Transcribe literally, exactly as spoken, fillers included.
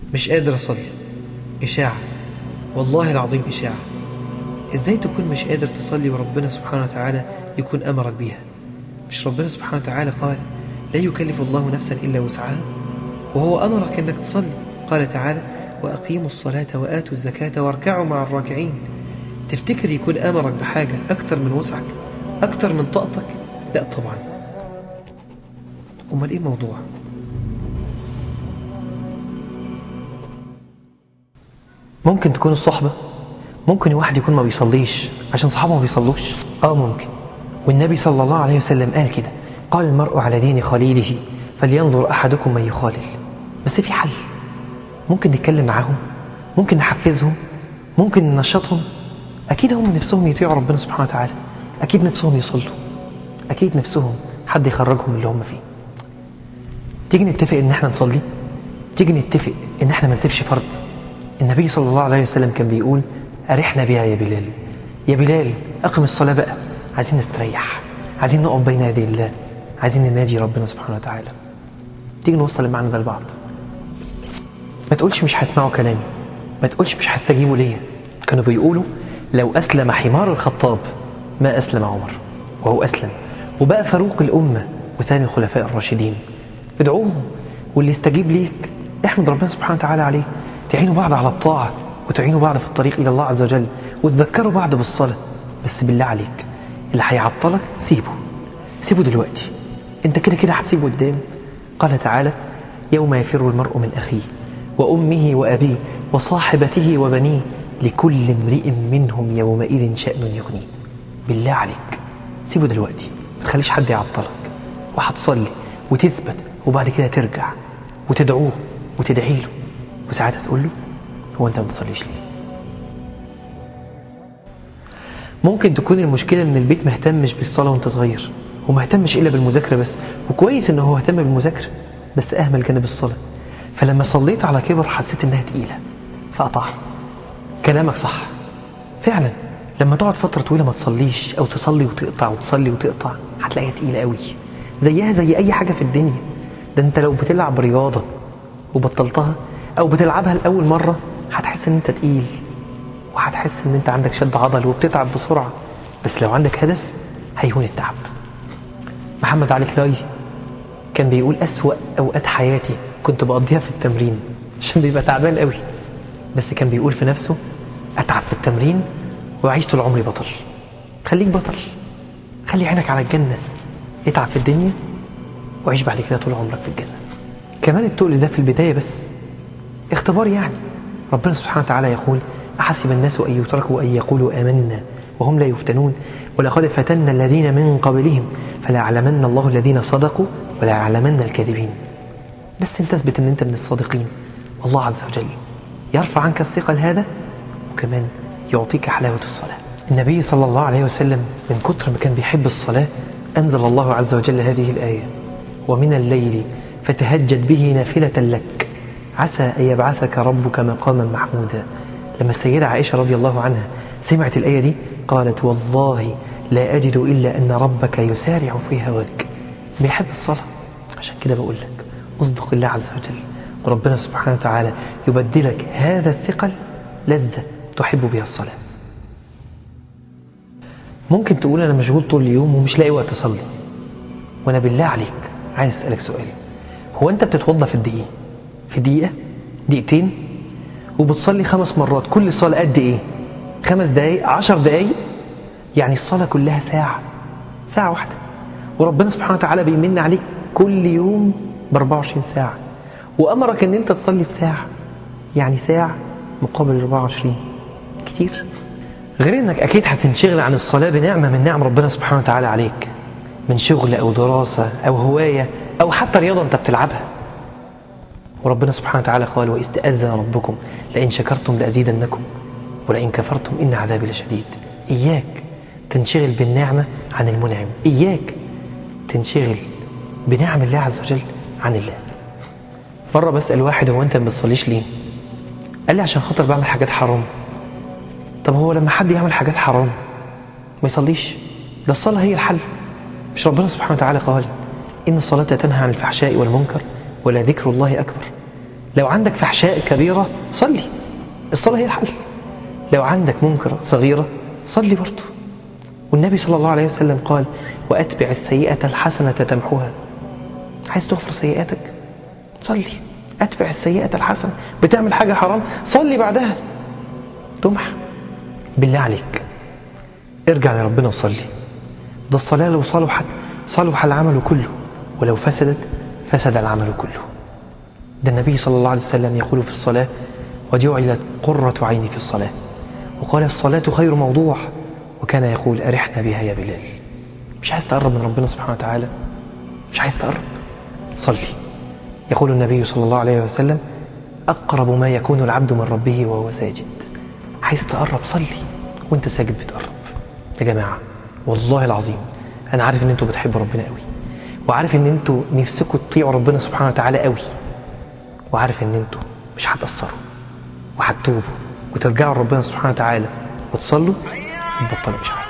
مش قادر أصلي، إشاعة، والله العظيم إشاعة. إزاي تكون مش قادر تصلي وربنا سبحانه وتعالى يكون أمرك بيها؟ مش ربنا سبحانه وتعالى قال لا يكلف الله نفسا إلا وسعها، وهو أمرك أنك تصلي. قال تعالى وأقيموا الصلاة وآتوا الزكاة واركعوا مع الراكعين. تفتكر يكون أمرك بحاجة أكتر من وسعك، أكتر من طاقتك؟ لا طبعا. أمال إيه الموضوع؟ ممكن تكون الصحبة، ممكن واحد يكون ما بيصليش عشان صحابه ما بيصلوش. آه ممكن، والنبي صلى الله عليه وسلم قال كده، قال المرء على دين خليله فلينظر أحدكم من يخالل. بس في حل، ممكن نتكلم معاهم، ممكن نحفزهم، ممكن ننشطهم. أكيد هم نفسهم يطيعوا ربنا سبحانه وتعالى، أكيد نفسهم يصلوا، أكيد نفسهم حد يخرجهم اللي هم فيه. تيجي نتفق إن احنا نصلي، تيجي نتفق إن احنا ما نسيبش فرض. النبي صلى الله عليه وسلم كان بيقول أرحنا بها يا بلال، يا بلال أقم الصلاة بقى، عايزين نستريح، عايزين نقف بين يدي الله، عايزين نناجي ربنا سبحانه وتعالى. تيجي نوصل المعنى ده لبعض. ما تقولش مش هسمعوا كلامي، ما تقولش مش هستجيبوا ليا. كانوا بيقولوا لو أسلم حمار الخطاب ما أسلم عمر، وهو أسلم وبقى فاروق الأمة وثاني الخلفاء الراشدين. ادعوهم، واللي يستجيب ليك احمد ربنا سبحانه وتعالى عليه. تعينوا بعض على الطاعة، وتعينوا بعض في الطريق إلى الله عز وجل، وتذكروا بعض بالصلاة. بس بالله عليك اللي هيعطلك سيبه، سيبه دلوقتي، انت كده كده هتسيبه قدام. قال تعالى يوم يفر المرء من أخيه وأمه وأبيه وصاحبته وبنيه لكل امرئ منهم يومئذ شأن يغنيه. بالله عليك سيبه دلوقتي، ما تخليش حد يعطلك. وهتصلي وتثبت، وبعد كده ترجع وتدعوه وتدعي له، وساعتها تقول له هو انت ما بتصليش ليه؟ ممكن تكون المشكلة ان البيت مهتمش بالصلاة وانت صغير، ومهتمش الا بالمذاكرة بس، وكويس انه هو اهتم بالمذاكرة بس اهمل جانب الصلاة. فلما صليت على كبر حسيت انها تقيلة فقطعت. كلامك صح فعلا، لما تقعد فترة طويلة ما تصليش او تصلي وتقطع وتصلي وتقطع هتلاقيها تقيلة قوي، زيها زي اي حاجة في الدنيا. ده انت لو بتلعب رياضة وبطلتها او بتلعبها لأول مرة هتحس ان انت تقيل، وهتحس ان انت عندك شد عضل وبتتعب بسرعة. بس لو عندك هدف هيهون التعب. محمد علي كلاي كان بيقول أسوأ أوقات حياتي كنت بقضيها في التمرين، عشان بيبقى تعبان قوي، بس كان بيقول في نفسه أتعب في التمرين وأعيش طول عمري بطل. خليك بطل، خلي عينك على الجنة، اتعب في الدنيا وعيش بعد كده طول عمرك في الجنة. كمان التقل ده في البداية بس اختبار يعني. ربنا سبحانه وتعالى يقول أحسب الناس أن يتركوا أن يقولوا آمنا وهم لا يفتنون ولقد فتنا الذين من قبلهم فلا يعلمن الله الذين صدقوا ولا يعلمن الكاذبين. بس انت تثبت ان انت من الصادقين، والله عز وجل يرفع عنك الثقل هذا، وكمان يعطيك حلاوة الصلاة. النبي صلى الله عليه وسلم من كتر ما كان بيحب الصلاة أنزل الله عز وجل هذه الآية ومن الليل فتهجد به نافلة لك عسى أن يبعثك ربك مقاما محمودا. لما السيدة عائشة رضي الله عنها سمعت الآية دي قالت والله لا أجد إلا أن ربك يسارع في هواك. بيحب الصلاة، عشان كده بقول لك أصدق الله عز وجل، وربنا سبحانه وتعالى يبدلك هذا الثقل لذة تحب بها الصلاة. ممكن تقول أنا مشغول طول اليوم ومش لاقي وقت أصلي، وأنا بالله عليك عايز أسألك سؤال، هو أنت بتتوضى في الدقيقة، في دقيقة، دقيقتين، وبتصلي خمس مرات، كل صلاة قد إيه؟ خمس دقايق، عشر دقايق، يعني الصلاة كلها ساعة، ساعة واحدة. وربنا سبحانه وتعالى بيمن عليك كل يوم بأربعة وعشرين ساعة، وأمرك أن أنت تصلي في ساعة، يعني ساعة مقابل أربعة وعشرين، كتير. غير أنك أكيد هتنشغل عن الصلاة بنعمة من نعم ربنا سبحانه وتعالى عليك، من شغل أو دراسة أو هواية أو حتى رياضة أنت بتلعبها. وربنا سبحانه وتعالى قال وإذ تأذن ربكم لئن شكرتم لأزيدنكم ولئن كفرتم إن عذابي لشديد. إياك تنشغل بالنعمة عن المنعم، إياك تنشغل بنعم الله عز وجل عن الله. مرة بسأل واحد هو أنت ما بتصليش ليه؟ قال لي عشان خاطر بعمل حاجات حرام. طب هو لما حد يعمل حاجات حرام ما يصليش؟ ده الصلاة هي الحل. مش ربنا سبحانه وتعالى قال إن الصلاة تنهى عن الفحشاء والمنكر ولا ذكر الله أكبر؟ لو عندك فحشاء كبيرة صلي، الصلاة هي الحل. لو عندك منكر صغيرة صلي برضه. والنبي صلى الله عليه وسلم قال وأتبع السيئة الحسنة تمحوها. عايز تغفر سيئاتك صلي، أتبع السيئة الحسنة. بتعمل حاجة حرام صلي بعدها تمحى. بالله عليك ارجع لربنا وصلي. ده الصلاة لو صلحت صلح العمل كله، ولو فسدت فسد العمل كله. ده النبي صلى الله عليه وسلم يقول في الصلاة وجعلت قرة عيني في الصلاة، وقال الصلاة خير موضوع، وكان يقول أرحنا بها يا بلال. مش عايز تقرب من ربنا سبحانه وتعالى؟ مش عايز تقرب؟ صلي. يقول النبي صلى الله عليه وسلم أقرب ما يكون العبد من ربه وهو ساجد. عايز تقرب صلي وانت ساجد بتقرب. يا جماعة والله العظيم أنا عارف ان انتوا بتحبوا ربنا قوي، وعارف ان انتوا نفسكم تطيعوا ربنا سبحانه وتعالى قوي، وعارف ان انتوا مش هتأثروا وهتتوبوا وترجعوا لربنا سبحانه وتعالى وتصلوا وتبطلوا مش عارف.